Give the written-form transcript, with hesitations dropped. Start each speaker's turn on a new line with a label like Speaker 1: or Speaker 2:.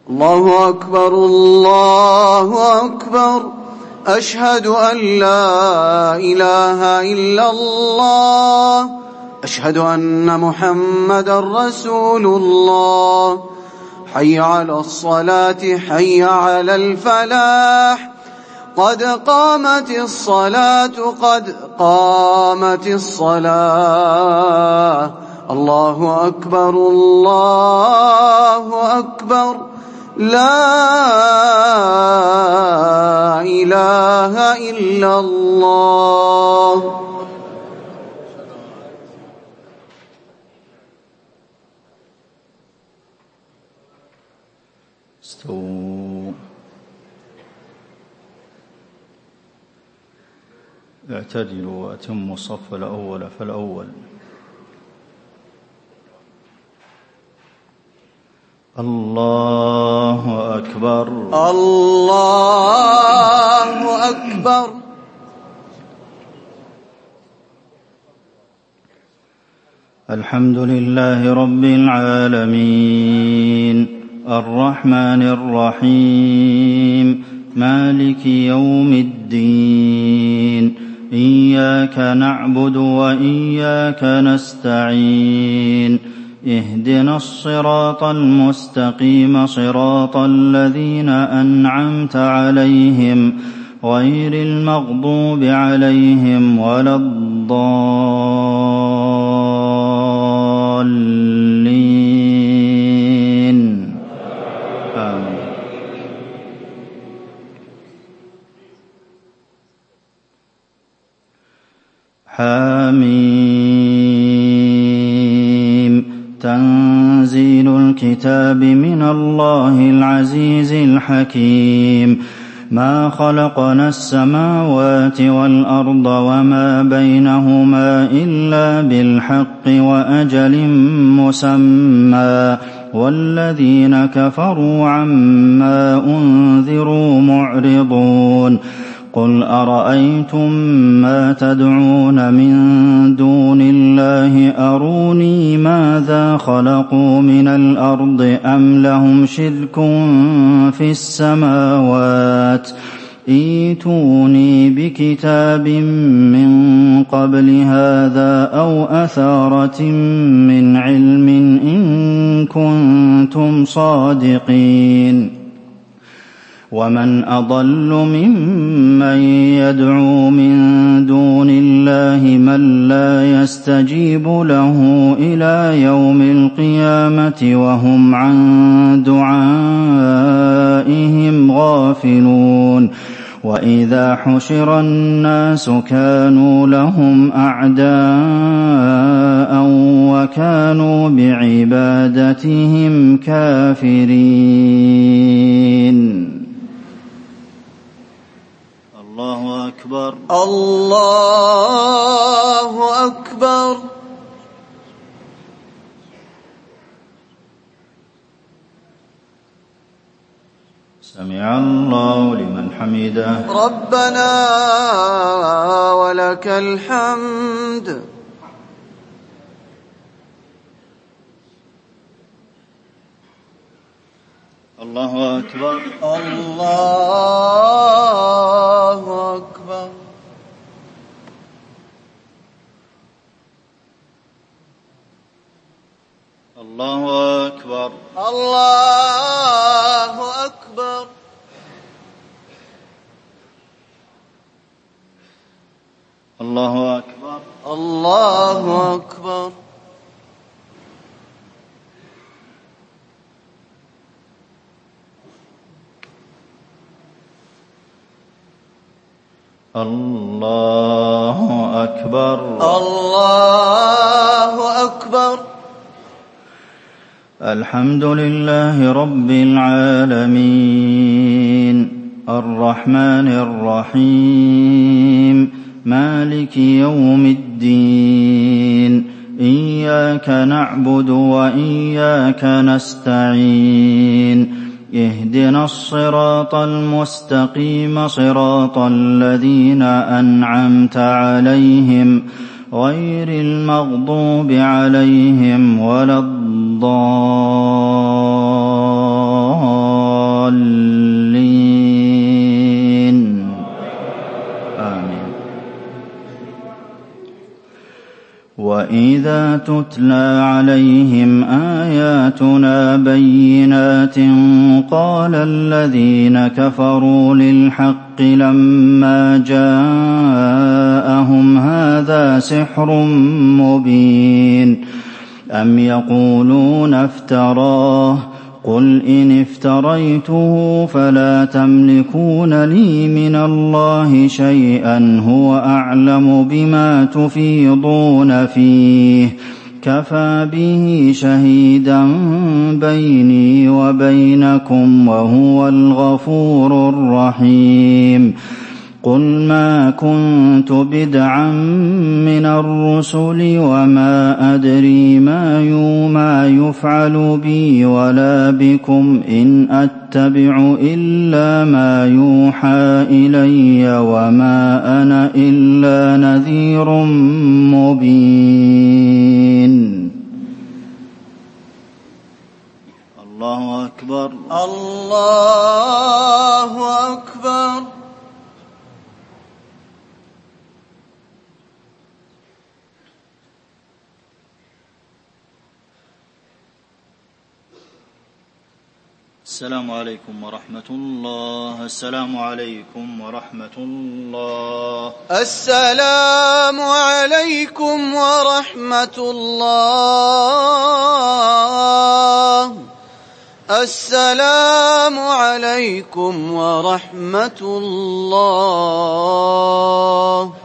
Speaker 1: الله أكبر الله أكبر. أشهد أن لا إله إلا الله. أشهد أن محمدا رسول الله. حي على الصلاة حي على الفلاح. قد قامت الصلاة قد قامت الصلاة. الله أكبر الله أكبر. لا إله إلا الله.
Speaker 2: استووا. اعتدلوا وأتموا الصف الأول فالأول. الله أكبر
Speaker 1: الله أكبر.
Speaker 2: الحمد لله رب العالمين الرحمن الرحيم مالك يوم الدين إياك نعبد وإياك نستعين اهدنا الصراط المستقيم صراط الذين أنعمت عليهم غير المغضوب عليهم ولا الضالين آمين. حميم تنزيل الكتاب من الله العزيز الحكيم ما خلقنا السماوات والأرض وما بينهما إلا بالحق وأجل مسمى والذين كفروا عما أنذروا معرضون قل أرأيتم ما تدعون من دون الله أروني ماذا خلقوا من الأرض أم لهم شرك في السماوات ائتوني بكتاب من قبل هذا أو أثارة من علم إن كنتم صادقين ومن أضل ممن يدعو من دون الله من لا يستجيب له إلى يوم القيامة وهم عن دعائهم غافلون وإذا حشر الناس كانوا لهم أعداء وكانوا بعبادتهم كافرين. الله أكبر
Speaker 1: الله أكبر.
Speaker 2: سمع الله لمن حمده
Speaker 1: ربنا ولك الحمد.
Speaker 2: الله أكبر
Speaker 1: الله أكبر.
Speaker 2: الله أكبر
Speaker 1: الله أكبر.
Speaker 2: الله أكبر
Speaker 1: الله أكبر.
Speaker 2: الله أكبر
Speaker 1: الله أكبر.
Speaker 2: الحمد لله رب العالمين الرحمن الرحيم مالك يوم الدين إياك نعبد وإياك نستعين اهدنا الصراط المستقيم صراط الذين أنعمت عليهم غير المغضوب عليهم ولا الضالين وإذا تتلى عليهم آياتنا بينات قال الذين كفروا للحق لما جاءهم هذا سحر مبين أم يقولون افتراه قل إن افتريته فلا تملكون لي من الله شيئا هو أعلم بما تفيضون فيه كفى به شهيدا بيني وبينكم وهو الغفور الرحيم قل ما كنت بدعا من الرسل وما أدري ما يفعل بي ولا بكم إن أتبع إلا ما يوحى إلي وما أنا إلا نذير مبين. الله أكبر.
Speaker 1: الله أكبر.
Speaker 2: السلام عليكم ورحمة الله. السلام عليكم ورحمة الله.
Speaker 1: السلام عليكم ورحمة الله. السلام عليكم ورحمة الله.